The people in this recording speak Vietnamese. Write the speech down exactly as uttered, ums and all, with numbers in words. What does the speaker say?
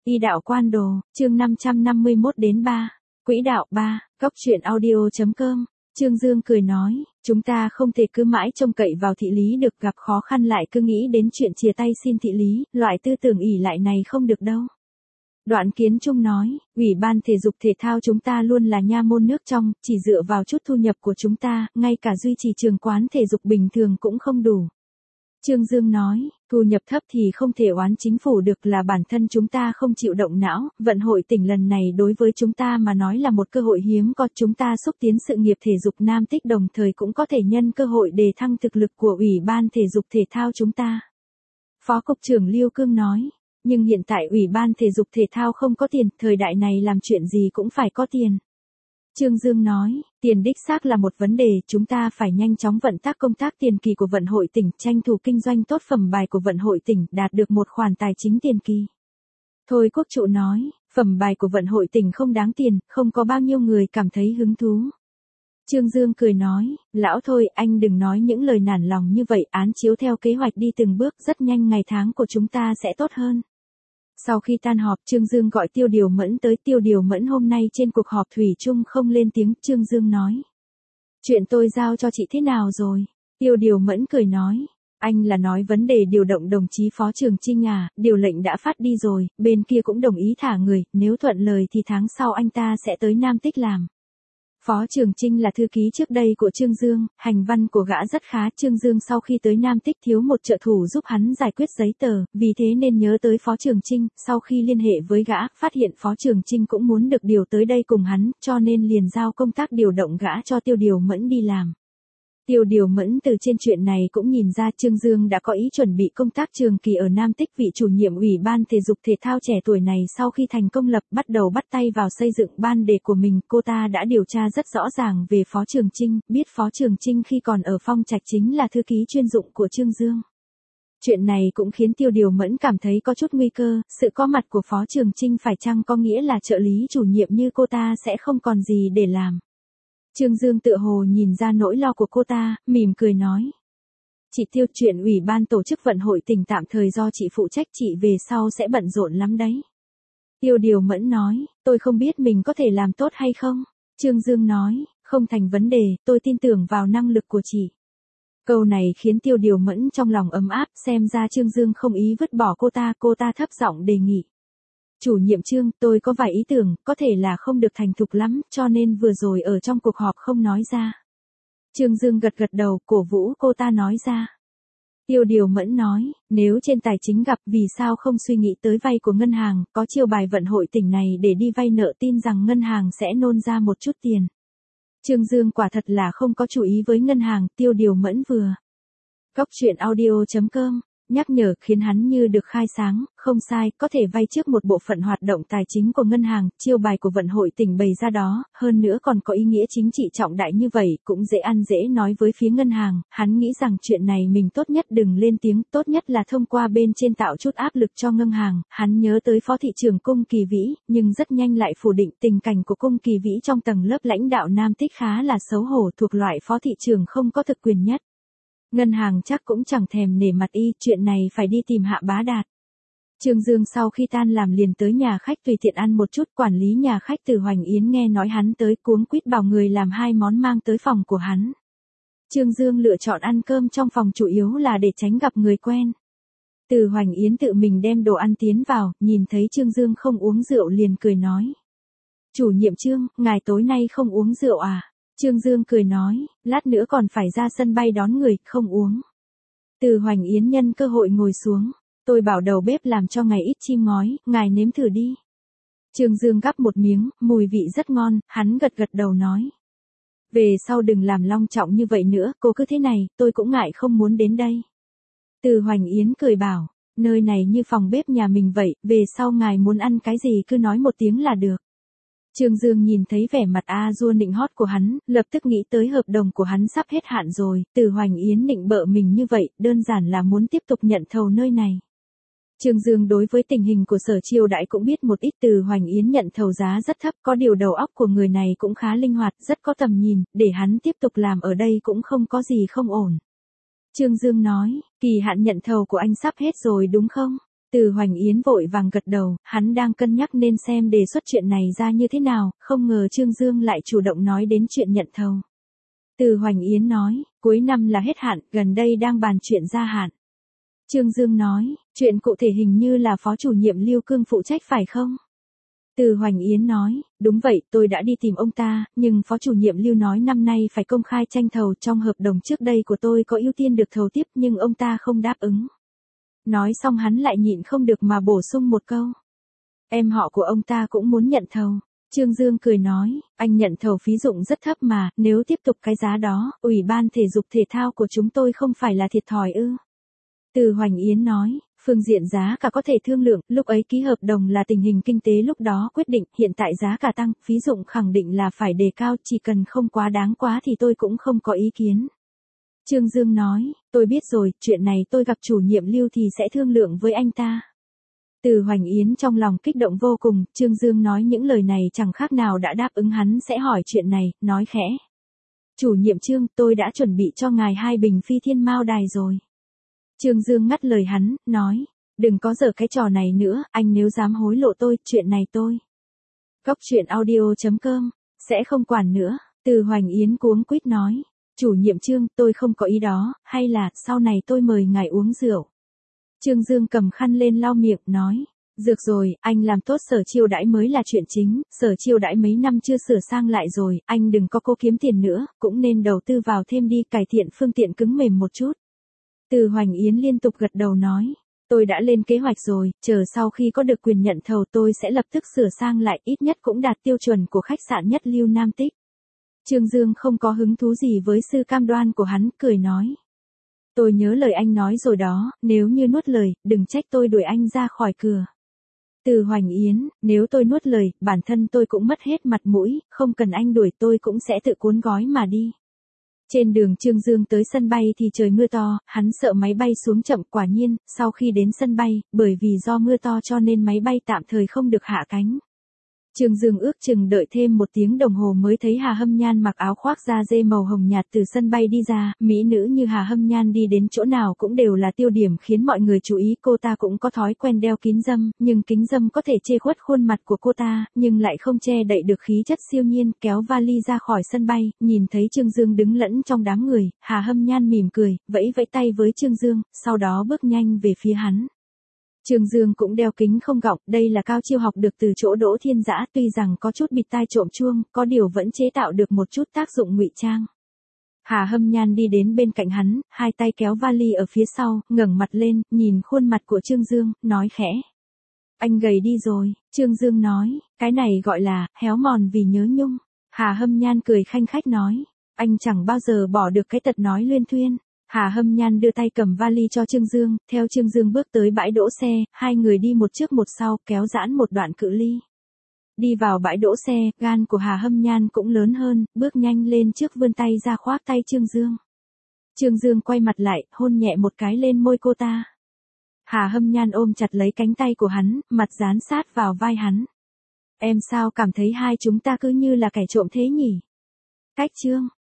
Y đạo quan đồ, chương năm trăm năm mươi mốt đến ba. Quỹ đạo ba, góc truyện audio.com. Trương Dương cười nói, chúng ta không thể cứ mãi trông cậy vào thị lý được, gặp khó khăn lại cứ nghĩ đến chuyện chia tay xin thị lý, loại tư tưởng ỷ lại này không được đâu. Đoạn Kiến Trung nói, Ủy ban thể dục thể thao chúng ta luôn là nha môn nước trong, chỉ dựa vào chút thu nhập của chúng ta, ngay cả duy trì trường quán thể dục bình thường cũng không đủ. Trương Dương nói, thu nhập thấp thì không thể oán chính phủ được, là bản thân chúng ta không chịu động não, vận hội tỉnh lần này đối với chúng ta mà nói là một cơ hội hiếm có, chúng ta xúc tiến sự nghiệp thể dục Nam Tích đồng thời cũng có thể nhân cơ hội đề thăng thực lực của Ủy ban thể dục thể thao chúng ta. Phó Cục trưởng Liêu Cương nói, nhưng hiện tại Ủy ban thể dục thể thao không có tiền, thời đại này làm chuyện gì cũng phải có tiền. Trương Dương nói, tiền đích xác là một vấn đề, chúng ta phải nhanh chóng vận tác công tác tiền kỳ của vận hội tỉnh, tranh thủ kinh doanh tốt phẩm bài của vận hội tỉnh, đạt được một khoản tài chính tiền kỳ. Thôi Quốc Trụ nói, phẩm bài của vận hội tỉnh không đáng tiền, không có bao nhiêu người cảm thấy hứng thú. Trương Dương cười nói, lão Thôi, anh đừng nói những lời nản lòng như vậy, án chiếu theo kế hoạch đi từng bước, rất nhanh ngày tháng của chúng ta sẽ tốt hơn. Sau khi tan họp, Trương Dương gọi Tiêu Điều Mẫn tới. Tiêu Điều Mẫn hôm nay trên cuộc họp thủy chung không lên tiếng. Trương Dương nói, chuyện tôi giao cho chị thế nào rồi? Tiêu Điều Mẫn cười nói, anh là nói vấn đề điều động đồng chí Phó Trường Chinh à, điều lệnh đã phát đi rồi, bên kia cũng đồng ý thả người, nếu thuận lời thì tháng sau anh ta sẽ tới Nam Tích làm. Phó Trường Chinh là thư ký trước đây của Trương Dương, hành văn của gã rất khá. Trương Dương sau khi tới Nam Tích thiếu một trợ thủ giúp hắn giải quyết giấy tờ, vì thế nên nhớ tới Phó Trường Chinh, sau khi liên hệ với gã, phát hiện Phó Trường Chinh cũng muốn được điều tới đây cùng hắn, cho nên liền giao công tác điều động gã cho Tiêu Điều Mẫn đi làm. Tiêu Điều Mẫn từ trên chuyện này cũng nhìn ra Trương Dương đã có ý chuẩn bị công tác trường kỳ ở Nam Tích. Vị chủ nhiệm Ủy ban thể dục thể thao trẻ tuổi này sau khi thành công lập bắt đầu bắt tay vào xây dựng ban đề của mình, cô ta đã điều tra rất rõ ràng về Phó Trường Chinh, biết Phó Trường Chinh khi còn ở Phong Trạch chính là thư ký chuyên dụng của Trương Dương. Chuyện này cũng khiến Tiêu Điều Mẫn cảm thấy có chút nguy cơ, sự có mặt của Phó Trường Chinh phải chăng có nghĩa là trợ lý chủ nhiệm như cô ta sẽ không còn gì để làm. Trương Dương tựa hồ nhìn ra nỗi lo của cô ta, mỉm cười nói. Chị Tiêu, chuyện Ủy ban tổ chức vận hội tỉnh tạm thời do chị phụ trách, chị về sau sẽ bận rộn lắm đấy. Tiêu Điều Mẫn nói, tôi không biết mình có thể làm tốt hay không. Trương Dương nói, không thành vấn đề, tôi tin tưởng vào năng lực của chị. Câu này khiến Tiêu Điều Mẫn trong lòng ấm áp, xem ra Trương Dương không ý vứt bỏ cô ta, cô ta thấp giọng đề nghị. Chủ nhiệm Trương, tôi có vài ý tưởng, có thể là không được thành thục lắm, cho nên vừa rồi ở trong cuộc họp không nói ra. Trương Dương gật gật đầu, cổ vũ cô ta nói ra. Tiêu Điều Mẫn nói, nếu trên tài chính gặp, vì sao không suy nghĩ tới vay của ngân hàng, có chiêu bài vận hội tỉnh này để đi vay nợ, tin rằng ngân hàng sẽ nôn ra một chút tiền. Trương Dương quả thật là không có chú ý với ngân hàng. Tiêu Điều Mẫn vừa. Góc truyện audio.com. Nhắc nhở khiến hắn như được khai sáng, không sai, có thể vay trước một bộ phận hoạt động tài chính của ngân hàng, chiêu bài của vận hội tỉnh bày ra đó, hơn nữa còn có ý nghĩa chính trị trọng đại như vậy, cũng dễ ăn dễ nói với phía ngân hàng. Hắn nghĩ rằng chuyện này mình tốt nhất đừng lên tiếng, tốt nhất là thông qua bên trên tạo chút áp lực cho ngân hàng. Hắn nhớ tới Phó thị trưởng Cung Kỳ Vĩ, nhưng rất nhanh lại phủ định. Tình cảnh của Cung Kỳ Vĩ trong tầng lớp lãnh đạo Nam Tích khá là xấu hổ, thuộc loại phó thị trưởng không có thực quyền nhất. Ngân hàng chắc cũng chẳng thèm nể mặt y, chuyện này phải đi tìm Hạ Bá Đạt. Trương Dương sau khi tan làm liền tới nhà khách tùy tiện ăn một chút. Quản lý nhà khách Từ Hoành Yến nghe nói hắn tới, cuống quýt bảo người làm hai món mang tới phòng của hắn. Trương Dương lựa chọn ăn cơm trong phòng chủ yếu là để tránh gặp người quen. Từ Hoành Yến tự mình đem đồ ăn tiến vào, nhìn thấy Trương Dương không uống rượu liền cười nói. Chủ nhiệm Trương, ngài tối nay không uống rượu à? Trương Dương cười nói, lát nữa còn phải ra sân bay đón người, không uống. Từ Hoành Yến nhân cơ hội ngồi xuống, tôi bảo đầu bếp làm cho ngài ít chim ngói, ngài nếm thử đi. Trương Dương gắp một miếng, mùi vị rất ngon, hắn gật gật đầu nói. Về sau đừng làm long trọng như vậy nữa, cô cứ thế này, tôi cũng ngại không muốn đến đây. Từ Hoành Yến cười bảo, nơi này như phòng bếp nhà mình vậy, về sau ngài muốn ăn cái gì cứ nói một tiếng là được. Trương Dương nhìn thấy vẻ mặt a dua nịnh hót của hắn, lập tức nghĩ tới hợp đồng của hắn sắp hết hạn rồi. Từ Hoành Yến nịnh bợ mình như vậy, đơn giản là muốn tiếp tục nhận thầu nơi này. Trương Dương đối với tình hình của Sở Chiêu Đãi cũng biết một ít. Từ Hoành Yến nhận thầu giá rất thấp, có điều đầu óc của người này cũng khá linh hoạt, rất có tầm nhìn, để hắn tiếp tục làm ở đây cũng không có gì không ổn. Trương Dương nói, kỳ hạn nhận thầu của anh sắp hết rồi đúng không? Từ Hoành Yến vội vàng gật đầu, hắn đang cân nhắc nên xem đề xuất chuyện này ra như thế nào, không ngờ Trương Dương lại chủ động nói đến chuyện nhận thầu. Từ Hoành Yến nói, cuối năm là hết hạn, gần đây đang bàn chuyện gia hạn. Trương Dương nói, chuyện cụ thể hình như là phó chủ nhiệm Lưu Cương phụ trách phải không? Từ Hoành Yến nói, đúng vậy, tôi đã đi tìm ông ta, nhưng phó chủ nhiệm Lưu nói năm nay phải công khai tranh thầu, trong hợp đồng trước đây của tôi có ưu tiên được thầu tiếp nhưng ông ta không đáp ứng. Nói xong hắn lại nhịn không được mà bổ sung một câu. Em họ của ông ta cũng muốn nhận thầu. Trương Dương cười nói, anh nhận thầu phí dụng rất thấp mà, nếu tiếp tục cái giá đó, Ủy ban Thể dục Thể thao của chúng tôi không phải là thiệt thòi ư. Từ Hoành Yến nói, phương diện giá cả có thể thương lượng, lúc ấy ký hợp đồng là tình hình kinh tế lúc đó quyết định, hiện tại giá cả tăng, phí dụng khẳng định là phải đề cao, chỉ cần không quá đáng quá thì tôi cũng không có ý kiến. Trương Dương nói, tôi biết rồi, chuyện này tôi gặp chủ nhiệm Lưu thì sẽ thương lượng với anh ta. Từ Hoành Yến trong lòng kích động vô cùng, Trương Dương nói những lời này chẳng khác nào đã đáp ứng hắn sẽ hỏi chuyện này, nói khẽ. Chủ nhiệm Trương, tôi đã chuẩn bị cho ngài hai bình phi thiên mao đài rồi. Trương Dương ngắt lời hắn, nói, đừng có giở cái trò này nữa, anh nếu dám hối lộ tôi, chuyện này tôi. Góc truyện audio chấm com, sẽ không quản nữa, Từ Hoành Yến cuống quýt nói. Chủ nhiệm Trương, tôi không có ý đó, hay là, sau này tôi mời ngài uống rượu. Trương Dương cầm khăn lên lau miệng, nói, được rồi, anh làm tốt sở chiêu đãi mới là chuyện chính, sở chiêu đãi mấy năm chưa sửa sang lại rồi, anh đừng có cố kiếm tiền nữa, cũng nên đầu tư vào thêm đi, cải thiện phương tiện cứng mềm một chút. Từ Hoành Yến liên tục gật đầu nói, tôi đã lên kế hoạch rồi, chờ sau khi có được quyền nhận thầu tôi sẽ lập tức sửa sang lại, ít nhất cũng đạt tiêu chuẩn của khách sạn nhất Lưu Nam Tích. Trương Dương không có hứng thú gì với sự cam đoan của hắn, cười nói. Tôi nhớ lời anh nói rồi đó, nếu như nuốt lời, đừng trách tôi đuổi anh ra khỏi cửa. Từ Hoành Yến, nếu tôi nuốt lời, bản thân tôi cũng mất hết mặt mũi, không cần anh đuổi tôi cũng sẽ tự cuốn gói mà đi. Trên đường Trương Dương tới sân bay thì trời mưa to, hắn sợ máy bay xuống chậm, quả nhiên, sau khi đến sân bay, bởi vì do mưa to cho nên máy bay tạm thời không được hạ cánh. Trương Dương ước chừng đợi thêm một tiếng đồng hồ mới thấy Hà Hâm Nhan mặc áo khoác da dê màu hồng nhạt từ sân bay đi ra, mỹ nữ như Hà Hâm Nhan đi đến chỗ nào cũng đều là tiêu điểm khiến mọi người chú ý, cô ta cũng có thói quen đeo kính râm, nhưng kính râm có thể che khuất khuôn mặt của cô ta, nhưng lại không che đậy được khí chất siêu nhiên, kéo vali ra khỏi sân bay, nhìn thấy Trương Dương đứng lẫn trong đám người, Hà Hâm Nhan mỉm cười, vẫy vẫy tay với Trương Dương, sau đó bước nhanh về phía hắn. Trương Dương cũng đeo kính không gọng, đây là cao chiêu học được từ chỗ Đỗ Thiên Dã, tuy rằng có chút bịt tai trộm chuông, có điều vẫn chế tạo được một chút tác dụng ngụy trang. Hà Hâm Nhan đi đến bên cạnh hắn, hai tay kéo vali ở phía sau, ngẩng mặt lên, nhìn khuôn mặt của Trương Dương, nói khẽ. Anh gầy đi rồi, Trương Dương nói, cái này gọi là, héo mòn vì nhớ nhung. Hà Hâm Nhan cười khanh khách nói, anh chẳng bao giờ bỏ được cái tật nói luyên thuyên. Hà Hâm Nhan đưa tay cầm vali cho Trương Dương, theo Trương Dương bước tới bãi đỗ xe, hai người đi một trước một sau, kéo giãn một đoạn cự ly. Đi vào bãi đỗ xe, gan của Hà Hâm Nhan cũng lớn hơn, bước nhanh lên trước vươn tay ra khoác tay Trương Dương. Trương Dương quay mặt lại, hôn nhẹ một cái lên môi cô ta. Hà Hâm Nhan ôm chặt lấy cánh tay của hắn, mặt dán sát vào vai hắn. Em sao cảm thấy hai chúng ta cứ như là kẻ trộm thế nhỉ? Cách Trương